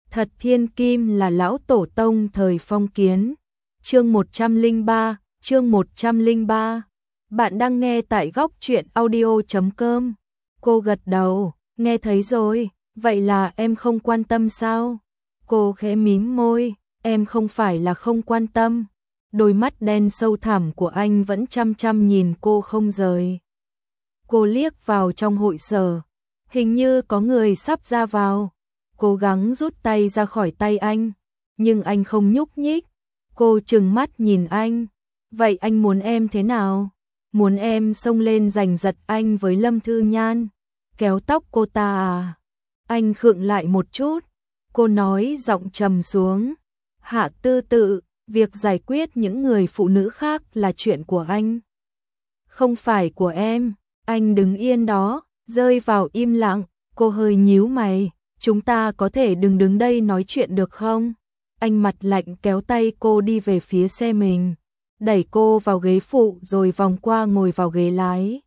Thật thiên kim là lão tổ tông thời phong kiến. Chương 103, chương 103. Bạn đang nghe tại góc truyện audio.com. Cô gật đầu, nghe thấy rồi, vậy là em không quan tâm sao? Cô khẽ mím môi, em không phải là không quan tâm. Đôi mắt đen sâu thẳm của anh vẫn chăm chăm nhìn cô không rời. Cô liếc vào trong hội sở, hình như có người sắp ra vào. Cố gắng rút tay ra khỏi tay anh, nhưng anh không nhúc nhích. Cô trừng mắt nhìn anh, vậy anh muốn em thế nào? Muốn em xông lên giành giật anh với Lâm Thư Nhan, kéo tóc cô ta à? Anh khựng lại một chút, cô nói giọng trầm xuống. Hạ Tư Tự, việc giải quyết những người phụ nữ khác là chuyện của anh, không phải của em. Anh đứng yên đó, rơi vào im lặng. Cô hơi nhíu mày, chúng ta có thể đừng đứng đây nói chuyện được không? Anh mặt lạnh kéo tay cô đi về phía xe mình, đẩy cô vào ghế phụ rồi vòng qua ngồi vào ghế lái.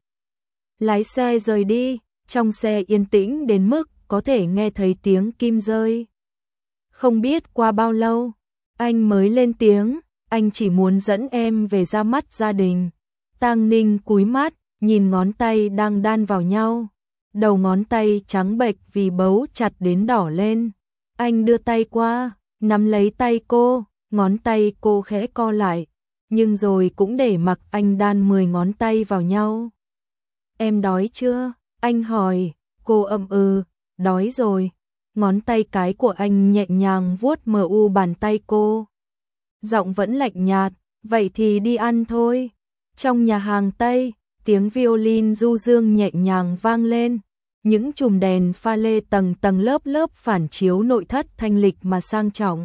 Lái xe rời đi, trong xe yên tĩnh đến mức có thể nghe thấy tiếng kim rơi. Không biết qua bao lâu, anh mới lên tiếng, anh chỉ muốn dẫn em về ra mắt gia đình. Tang Ninh cúi mắt, nhìn ngón tay đang đan vào nhau. Đầu ngón tay trắng bệch vì bấu chặt đến đỏ lên. Anh đưa tay qua, nắm lấy tay cô, ngón tay cô khẽ co lại, nhưng rồi cũng để mặc anh đan 10 ngón tay vào nhau. Em đói chưa? Anh hỏi. Cô đói rồi. Ngón tay cái của anh nhẹ nhàng vuốt mờ u bàn tay cô. Giọng vẫn lạnh nhạt, vậy thì đi ăn thôi. Trong nhà hàng Tây, tiếng violin du dương nhẹ nhàng vang lên, những chùm đèn pha lê tầng tầng lớp lớp phản chiếu nội thất thanh lịch mà sang trọng.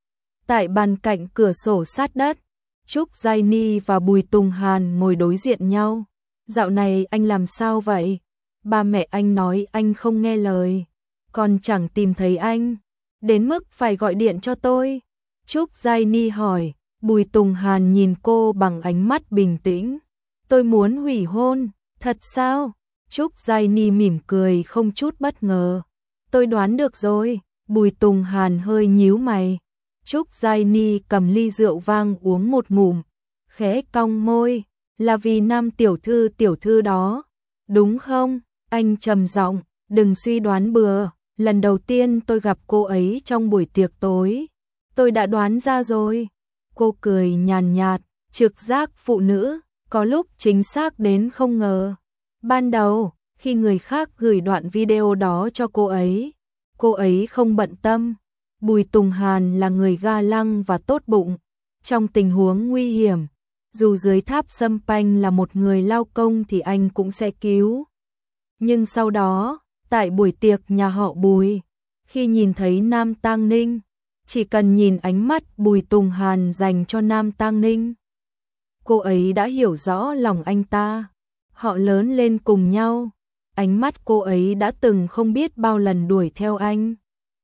Tại bàn cạnh cửa sổ sát đất, Trúc Giai Ni và Bùi Tùng Hàn ngồi đối diện nhau. Dạo này anh làm sao vậy? Ba mẹ anh nói anh không nghe lời, còn chẳng tìm thấy anh, đến mức phải gọi điện cho tôi. Trúc Giai Ni hỏi. Bùi Tùng Hàn nhìn cô bằng ánh mắt bình tĩnh. Tôi muốn hủy hôn. Thật sao? Trúc Giai Ni mỉm cười không chút bất ngờ. Tôi đoán được rồi. Bùi Tùng Hàn hơi nhíu mày. Trúc Giai Ni cầm ly rượu vang uống một ngụm, khẽ cong môi. Là vì Nam tiểu thư đó, đúng không? Anh trầm giọng, đừng suy đoán bừa. Lần đầu tiên tôi gặp cô ấy trong buổi tiệc tối, tôi đã đoán ra rồi. Cô cười nhàn nhạt, trực giác phụ nữ, có lúc chính xác đến không ngờ. Ban đầu, khi người khác gửi đoạn video đó cho cô ấy không bận tâm. Bùi Tùng Hàn là người ga lăng và tốt bụng. Trong tình huống nguy hiểm, dù dưới tháp Sâm Panh là một người lao công thì anh cũng sẽ cứu. Nhưng sau đó, tại buổi tiệc nhà họ Bùi, khi nhìn thấy Nam Tang Ninh, chỉ cần nhìn ánh mắt Bùi Tùng Hàn dành cho Nam Tang Ninh, cô ấy đã hiểu rõ lòng anh ta. Họ lớn lên cùng nhau, ánh mắt cô ấy đã từng không biết bao lần đuổi theo anh.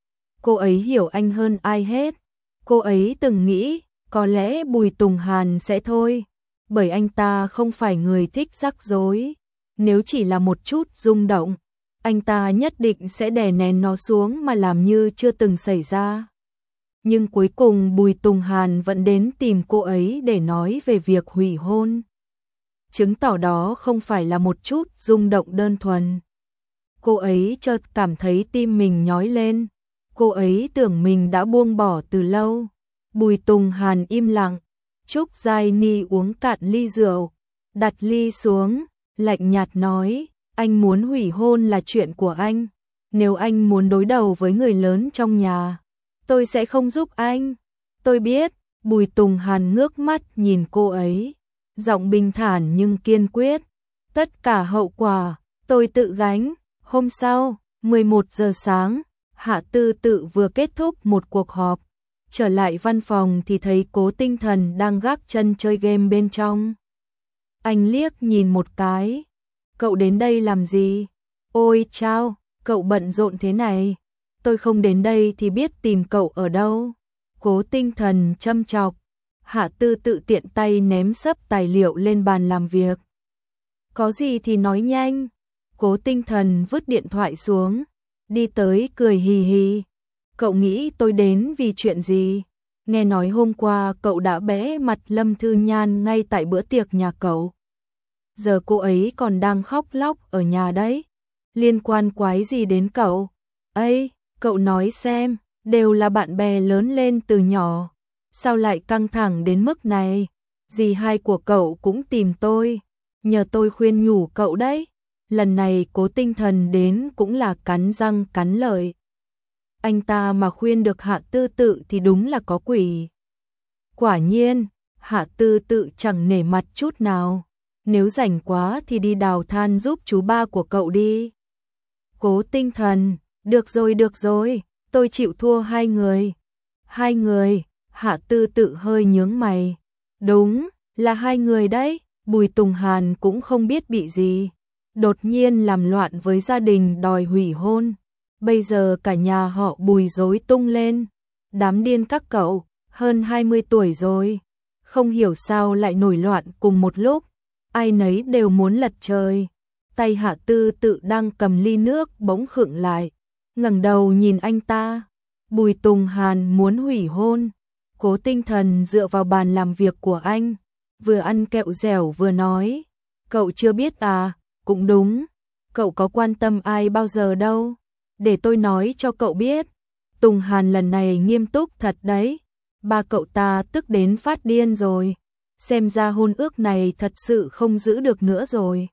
Cô ấy hiểu anh hơn ai hết. Cô ấy từng nghĩ có lẽ Bùi Tùng Hàn sẽ thôi, bởi anh ta không phải người thích rắc rối. Nếu chỉ là một chút rung động, anh ta nhất định sẽ đè nén nó xuống mà làm như chưa từng xảy ra. Nhưng cuối cùng Bùi Tùng Hàn vẫn đến tìm cô ấy để nói về việc hủy hôn, chứng tỏ đó không phải là một chút rung động đơn thuần. Cô ấy chợt cảm thấy tim mình nhói lên. Cô ấy tưởng mình đã buông bỏ từ lâu. Bùi Tùng Hàn im lặng. Trúc Giai Ni uống cạn ly rượu, đặt ly xuống, lạnh nhạt nói, anh muốn hủy hôn là chuyện của anh. Nếu anh muốn đối đầu với người lớn trong nhà, tôi sẽ không giúp anh. Tôi biết. Bùi Tùng Hàn ngước mắt nhìn cô ấy, giọng bình thản nhưng kiên quyết. Tất cả hậu quả, tôi tự gánh. Hôm sau, 11 giờ sáng, Hạ Tư Tự vừa kết thúc một cuộc họp. Trở lại văn phòng thì thấy Cố Tinh Thần đang gác chân chơi game bên trong. Anh liếc nhìn một cái. Cậu đến đây làm gì? Ôi chao, cậu bận rộn thế này. Tôi không đến đây thì biết tìm cậu ở đâu. Cố Tinh Thần châm chọc. Hạ Tư Tự tiện tay ném sấp tài liệu lên bàn làm việc. Có gì thì nói nhanh. Cố Tinh Thần vứt điện thoại xuống, đi tới cười hì hì. Cậu nghĩ tôi đến vì chuyện gì? Nghe nói hôm qua cậu đã bẽ mặt Lâm Thư Nhan ngay tại bữa tiệc nhà cậu. Giờ cô ấy còn đang khóc lóc ở nhà đấy. Liên quan quái gì đến cậu? Ây, cậu nói xem, đều là bạn bè lớn lên từ nhỏ. Sao lại căng thẳng đến mức này? Dì hai của cậu cũng tìm tôi, nhờ tôi khuyên nhủ cậu đấy. Lần này Cố Tinh Thần đến cũng là cắn răng cắn lợi. Anh ta mà khuyên được Hạ Tư Tự thì đúng là có quỷ. Quả nhiên, Hạ Tư Tự chẳng nể mặt chút nào. Nếu rảnh quá thì đi đào than giúp chú ba của cậu đi. Cố Tinh Thần, được rồi, tôi chịu thua hai người. Hai người, Hạ Tư Tự hơi nhướng mày. Đúng, là hai người đấy, Bùi Tùng Hàn cũng không biết bị gì. Đột nhiên làm loạn với gia đình đòi hủy hôn. Bây giờ cả nhà họ Bùi rối tung lên. Đám điên các cậu, hơn 20 tuổi rồi. Không hiểu sao lại nổi loạn cùng một lúc. Ai nấy đều muốn lật trời. Tay Hạ Tư Tự đang cầm ly nước bỗng khựng lại. Ngẩng đầu nhìn anh ta. Bùi Tùng Hàn muốn hủy hôn. Cố Tinh Thần dựa vào bàn làm việc của anh. Vừa ăn kẹo dẻo vừa nói. Cậu chưa biết à? Cũng đúng. Cậu có quan tâm ai bao giờ đâu. Để tôi nói cho cậu biết. Tùng Hàn lần này nghiêm túc thật đấy. Ba cậu ta tức đến phát điên rồi. Xem ra hôn ước này thật sự không giữ được nữa rồi.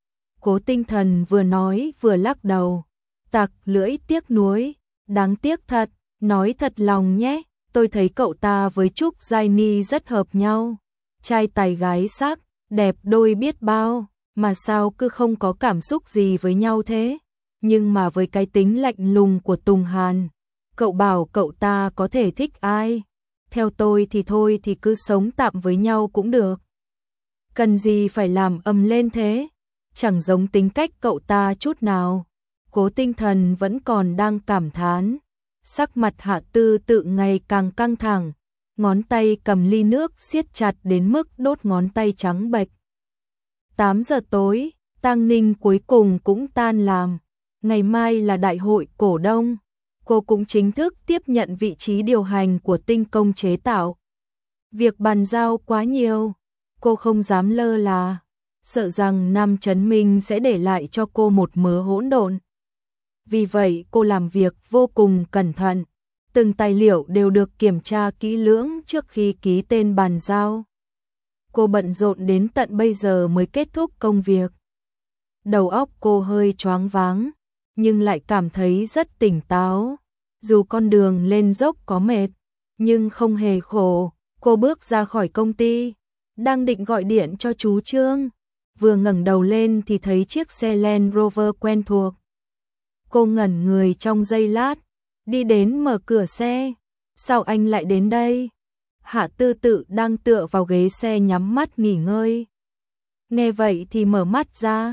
Cố Tinh Thần vừa nói vừa lắc đầu. Tặc lưỡi tiếc nuối. Đáng tiếc thật. Nói thật lòng nhé. Tôi thấy cậu ta với Trúc Giai Ni rất hợp nhau. Trai tài gái sắc, đẹp đôi biết bao. Mà sao cứ không có cảm xúc gì với nhau thế? Nhưng mà với cái tính lạnh lùng của Tùng Hàn, cậu bảo cậu ta có thể thích ai? Theo tôi thì thôi thì cứ sống tạm với nhau cũng được. Cần gì phải làm ầm lên thế? Chẳng giống tính cách cậu ta chút nào. Cố Tinh Thần vẫn còn đang cảm thán. Sắc mặt Hạ Tư Tự ngày càng căng thẳng. Ngón tay cầm ly nước siết chặt đến mức đốt ngón tay trắng bệch. 8 giờ tối, tang ninh cuối cùng cũng tan làm. Ngày mai là đại hội cổ đông. Cô cũng chính thức tiếp nhận vị trí điều hành của Tinh Công chế tạo. Việc bàn giao quá nhiều, cô không dám lơ là. Sợ rằng Nam Chấn Minh sẽ để lại cho cô một mớ hỗn độn. Vì vậy cô làm việc vô cùng cẩn thận. Từng tài liệu đều được kiểm tra kỹ lưỡng trước khi ký tên bàn giao. Cô bận rộn đến tận bây giờ mới kết thúc công việc. Đầu óc cô hơi choáng váng, nhưng lại cảm thấy rất tỉnh táo. Dù con đường lên dốc có mệt, nhưng không hề khổ. Cô bước ra khỏi công ty, đang định gọi điện cho chú Trương. Vừa ngẩng đầu lên thì thấy chiếc xe Land Rover quen thuộc. Cô ngẩn người trong giây lát, đi đến mở cửa xe. Sao anh lại đến đây? Hạ Tư Tự đang tựa vào ghế xe nhắm mắt nghỉ ngơi. Nghe vậy thì mở mắt ra.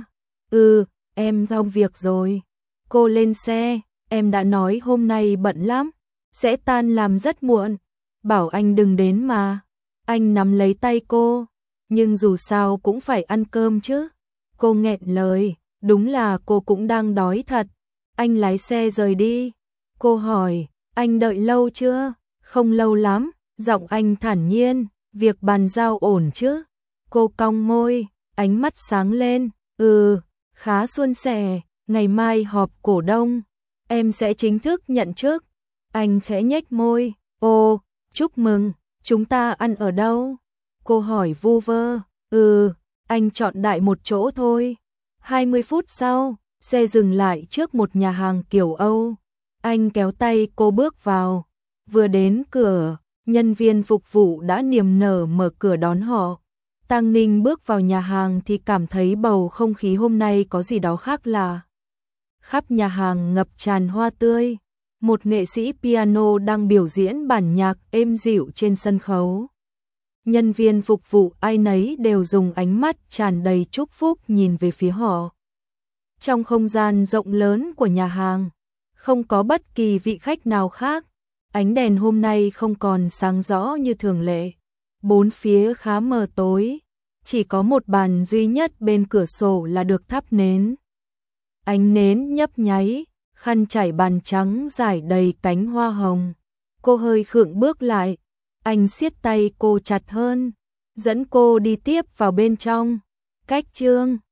Em xong việc rồi. Cô lên xe, em đã nói hôm nay bận lắm, sẽ tan làm rất muộn. Bảo anh đừng đến mà. Anh nắm lấy tay cô, nhưng dù sao cũng phải ăn cơm chứ. Cô nghẹn lời, đúng là cô cũng đang đói thật. Anh lái xe rời đi. Cô hỏi, anh đợi lâu chưa? Không lâu lắm. Giọng anh thản nhiên, việc bàn giao ổn chứ? Cô cong môi, ánh mắt sáng lên. Khá suôn sẻ, ngày mai họp cổ đông, em sẽ chính thức nhận chức. Anh khẽ nhếch môi, chúc mừng, chúng ta ăn ở đâu? Cô hỏi vu vơ, anh chọn đại một chỗ thôi. 20 phút sau, xe dừng lại trước một nhà hàng kiểu Âu. Anh kéo tay cô bước vào, vừa đến cửa. Nhân viên phục vụ đã niềm nở mở cửa đón họ. Tang Ninh bước vào nhà hàng thì cảm thấy bầu không khí hôm nay có gì đó khác lạ. Khắp nhà hàng ngập tràn hoa tươi. Một nghệ sĩ piano đang biểu diễn bản nhạc êm dịu trên sân khấu. Nhân viên phục vụ ai nấy đều dùng ánh mắt tràn đầy chúc phúc nhìn về phía họ. Trong không gian rộng lớn của nhà hàng, không có bất kỳ vị khách nào khác. Ánh đèn hôm nay không còn sáng rõ như thường lệ. Bốn phía khá mờ tối, chỉ có một bàn duy nhất bên cửa sổ là được thắp nến. Ánh nến nhấp nháy, khăn trải bàn trắng rải đầy cánh hoa hồng. Cô hơi khựng bước lại, anh siết tay cô chặt hơn, dẫn cô đi tiếp vào bên trong. Cách Chương